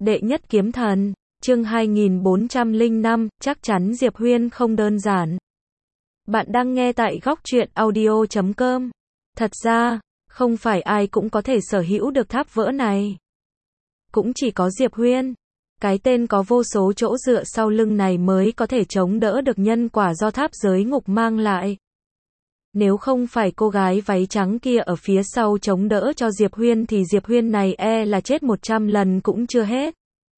Đệ nhất kiếm thần, chương 2405, chắc chắn Diệp Huyên không đơn giản. Bạn đang nghe tại góc truyện audio.com. Thật ra, không phải ai cũng có thể sở hữu được tháp vỡ này. Cũng chỉ có Diệp Huyên, cái tên có vô số chỗ dựa sau lưng này mới có thể chống đỡ được nhân quả do tháp giới ngục mang lại. Nếu không phải cô gái váy trắng kia ở phía sau chống đỡ cho Diệp Huyên thì Diệp Huyên này là chết 100 lần cũng chưa hết.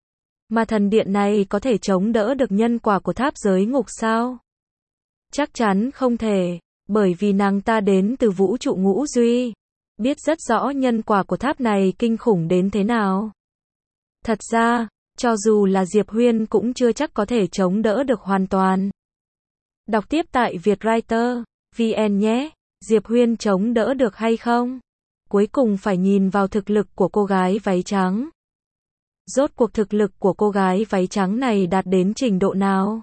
Mà thần điện này có thể chống đỡ được nhân quả của tháp giới ngục sao? Chắc chắn không thể, bởi vì nàng ta đến từ vũ trụ ngũ duy, biết rất rõ nhân quả của tháp này kinh khủng đến thế nào. Thật ra, cho dù là Diệp Huyên cũng chưa chắc có thể chống đỡ được hoàn toàn. Đọc tiếp tại Vietwriter VN nhé, Diệp Huyên chống đỡ được hay không? Cuối cùng phải nhìn vào thực lực của cô gái váy trắng. Rốt cuộc thực lực của cô gái váy trắng này đạt đến trình độ nào?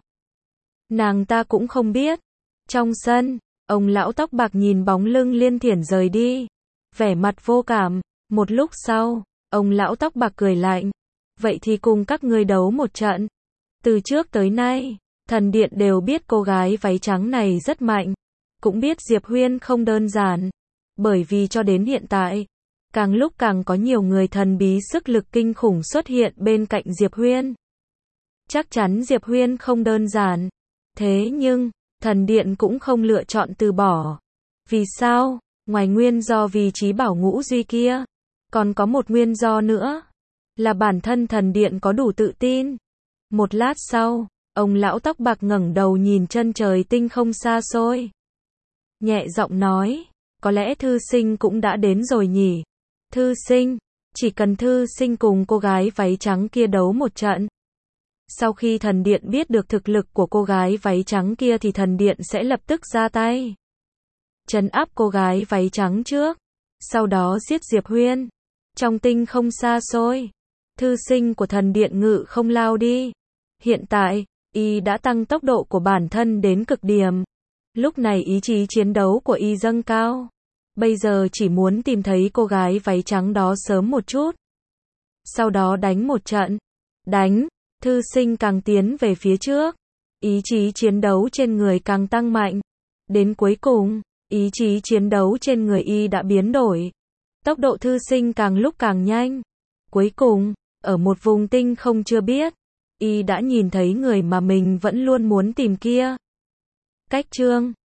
Nàng ta cũng không biết. Trong sân, ông lão tóc bạc nhìn bóng lưng Liên Thiển rời đi, vẻ mặt vô cảm. Một lúc sau, ông lão tóc bạc cười lạnh. Vậy thì cùng các ngươi đấu một trận. Từ trước tới nay, thần điện đều biết cô gái váy trắng này rất mạnh. Cũng biết Diệp Huyên không đơn giản. Bởi vì cho đến hiện tại, càng lúc càng có nhiều người thần bí sức lực kinh khủng xuất hiện bên cạnh Diệp Huyên. Chắc chắn Diệp Huyên không đơn giản. Thế nhưng, thần điện cũng không lựa chọn từ bỏ. Vì sao? Ngoài nguyên do vì trí bảo ngũ duy kia, còn có một nguyên do nữa, là bản thân thần điện có đủ tự tin. Một lát sau, ông lão tóc bạc ngẩng đầu nhìn chân trời tinh không xa xôi. Nhẹ giọng nói, có lẽ thư sinh cũng đã đến rồi nhỉ? Thư sinh, chỉ cần thư sinh cùng cô gái váy trắng kia đấu một trận. Sau khi thần điện biết được thực lực của cô gái váy trắng kia thì thần điện sẽ lập tức ra tay. Trấn áp cô gái váy trắng trước, sau đó giết Diệp Huyên. Trong tinh không xa xôi, thư sinh của thần điện ngự không lao đi. Hiện tại, y đã tăng tốc độ của bản thân đến cực điểm. Lúc này ý chí chiến đấu của y dâng cao. Bây giờ chỉ muốn tìm thấy cô gái váy trắng đó sớm một chút. Sau đó đánh một trận. Đánh, thư sinh càng tiến về phía trước. Ý chí chiến đấu trên người càng tăng mạnh. Đến cuối cùng, ý chí chiến đấu trên người y đã biến đổi. Tốc độ thư sinh càng lúc càng nhanh. Cuối cùng, ở một vùng tinh không chưa biết, y đã nhìn thấy người mà mình vẫn luôn muốn tìm kia. Cách chương